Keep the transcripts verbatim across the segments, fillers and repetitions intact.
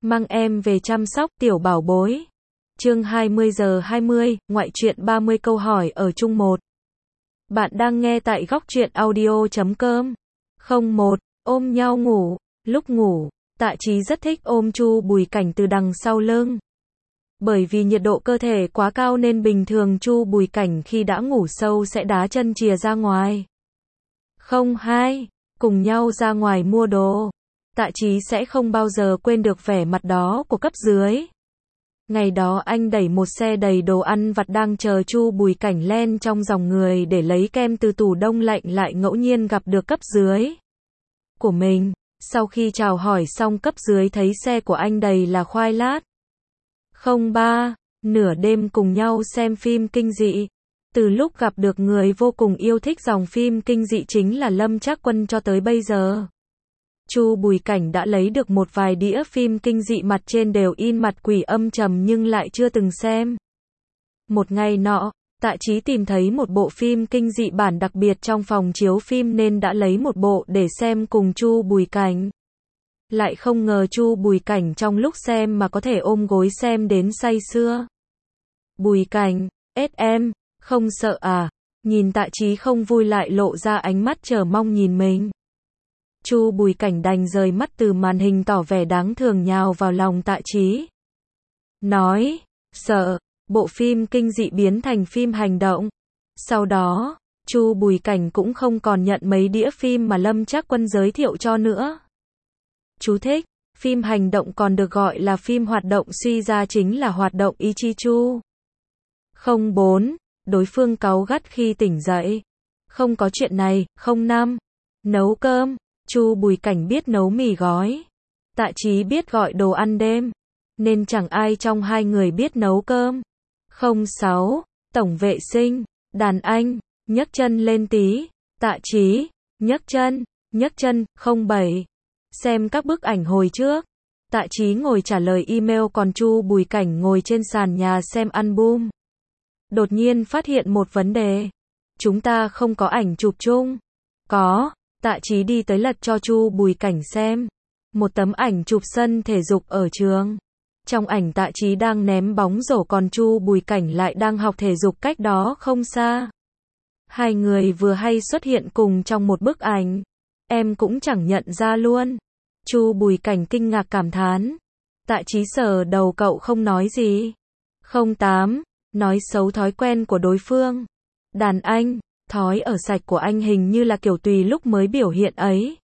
Mang em về chăm sóc tiểu bảo bối. Chương hai mươi giờ hai mươi, ngoại truyện ba mươi câu hỏi ở chung một. Bạn đang nghe tại góc truyện audio chấm com. không một, ôm nhau ngủ. Lúc ngủ, Tạ Chí rất thích ôm Chu Bùi Cảnh từ đằng sau lưng. Bởi vì nhiệt độ cơ thể quá cao nên bình thường Chu Bùi Cảnh khi đã ngủ sâu sẽ đá chân chìa ra ngoài. không hai, cùng nhau ra ngoài mua đồ. Tạ Chí sẽ không bao giờ quên được vẻ mặt đó của cấp dưới. Ngày đó anh đẩy một xe đầy đồ ăn vặt đang chờ Chu Bùi Cảnh len trong dòng người để lấy kem từ tủ đông lạnh lại ngẫu nhiên gặp được cấp dưới của mình. Sau khi chào hỏi xong cấp dưới thấy xe của anh đầy là khoai lát. không ba, nửa đêm cùng nhau xem phim kinh dị. Từ lúc gặp được người vô cùng yêu thích dòng phim kinh dị chính là Lâm Trác Quân cho tới bây giờ, Chu Bùi Cảnh đã lấy được một vài đĩa phim kinh dị mặt trên đều in mặt quỷ âm trầm nhưng lại chưa từng xem. Một ngày nọ, Tạ Chí tìm thấy một bộ phim kinh dị bản đặc biệt trong phòng chiếu phim nên đã lấy một bộ để xem cùng Chu Bùi Cảnh. Lại không ngờ Chu Bùi Cảnh trong lúc xem mà có thể ôm gối xem đến say sưa. Bùi Cảnh, ết em, không sợ à? Nhìn Tạ Chí không vui lại lộ ra ánh mắt chờ mong nhìn mình. Chu Bùi Cảnh đành rời mắt từ màn hình tỏ vẻ đáng thương nhào vào lòng Tạ Chí. Nói, sợ, bộ phim kinh dị biến thành phim hành động. Sau đó, Chu Bùi Cảnh cũng không còn nhận mấy đĩa phim mà Lâm Trác Quân giới thiệu cho nữa. Chú thích, phim hành động còn được gọi là phim hoạt động suy ra chính là hoạt động ý chí Chu. không bốn, đối phương cáu gắt khi tỉnh dậy. Không có chuyện này. không năm, nấu cơm. Chu Bùi Cảnh biết nấu mì gói. Tạ Chí biết gọi đồ ăn đêm. Nên chẳng ai trong hai người biết nấu cơm. không sáu, tổng vệ sinh. Đàn anh, nhấc chân lên tí. Tạ Chí, nhấc chân, nhấc chân. không bảy, xem các bức ảnh hồi trước. Tạ Chí ngồi trả lời email còn Chu Bùi Cảnh ngồi trên sàn nhà xem album. Đột nhiên phát hiện một vấn đề. Chúng ta không có ảnh chụp chung. Có. Tạ Chí đi tới lật cho Chu Bùi Cảnh xem. Một tấm ảnh chụp sân thể dục ở trường. Trong ảnh Tạ Chí đang ném bóng rổ còn Chu Bùi Cảnh lại đang học thể dục cách đó không xa. Hai người vừa hay xuất hiện cùng trong một bức ảnh. Em cũng chẳng nhận ra luôn. Chu Bùi Cảnh kinh ngạc cảm thán. Tạ Chí sờ đầu cậu không nói gì. không tám, nói xấu thói quen của đối phương. Đàn anh, thói ở sạch của anh hình như là kiểu tùy lúc mới biểu hiện ấy.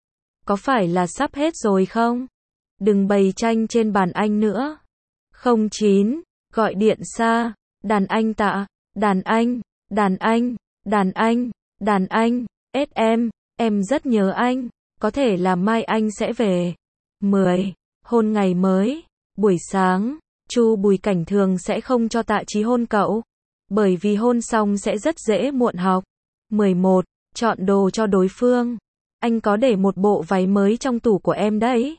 Có phải là sắp hết rồi không? Đừng bày tranh trên bàn anh nữa. không chín, gọi điện xa. Đàn anh Tạ, đàn anh, đàn anh, đàn anh, đàn anh, ết em, em rất nhớ anh. Có thể là mai anh sẽ về. mười, hôn ngày mới. Buổi sáng, Chu Bùi Cảnh thường sẽ không cho Tạ Chí hôn cậu. Bởi vì hôn xong sẽ rất dễ muộn học. mười một, chọn đồ cho đối phương. Anh có để một bộ váy mới trong tủ của em đấy.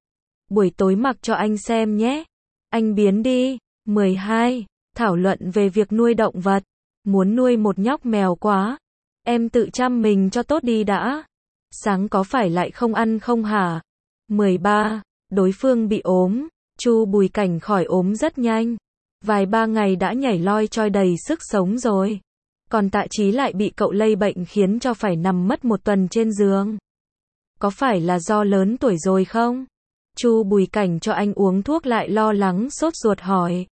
Buổi tối mặc cho anh xem nhé. Anh biến đi. mười hai, thảo luận về việc nuôi động vật. Muốn nuôi một nhóc mèo quá. Em tự chăm mình cho tốt đi đã. Sáng có phải lại không ăn không hả? mười ba, đối phương bị ốm. Chu Bùi Cảnh khỏi ốm rất nhanh. Vài ba ngày đã nhảy loi choi đầy sức sống rồi. Còn Tạ Chí lại bị cậu lây bệnh khiến cho phải nằm mất một tuần trên giường. Có phải là do lớn tuổi rồi không? Chu Bùi Cảnh cho anh uống thuốc lại lo lắng sốt ruột hỏi.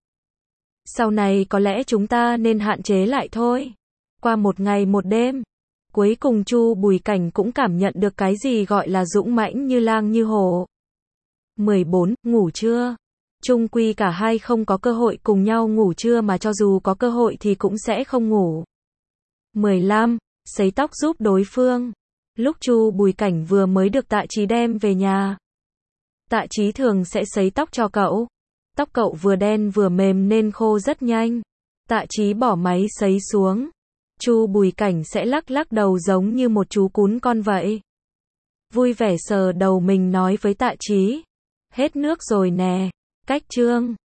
Sau này có lẽ chúng ta nên hạn chế lại thôi. Qua một ngày một đêm. Cuối cùng Chu Bùi Cảnh cũng cảm nhận được cái gì gọi là dũng mãnh như lang như hổ. mười bốn, ngủ trưa. Chung quy cả hai không có cơ hội cùng nhau ngủ trưa mà cho dù có cơ hội thì cũng sẽ không ngủ. mười lăm, sấy tóc giúp đối phương. Lúc Chu Bùi Cảnh vừa mới được Tạ Chí đem về nhà. Tạ Chí thường sẽ sấy tóc cho cậu. Tóc cậu vừa đen vừa mềm nên khô rất nhanh. Tạ Chí bỏ máy sấy xuống. Chu Bùi Cảnh sẽ lắc lắc đầu giống như một chú cún con vậy. Vui vẻ sờ đầu mình nói với Tạ Chí. Hết nước rồi nè. Cách chương.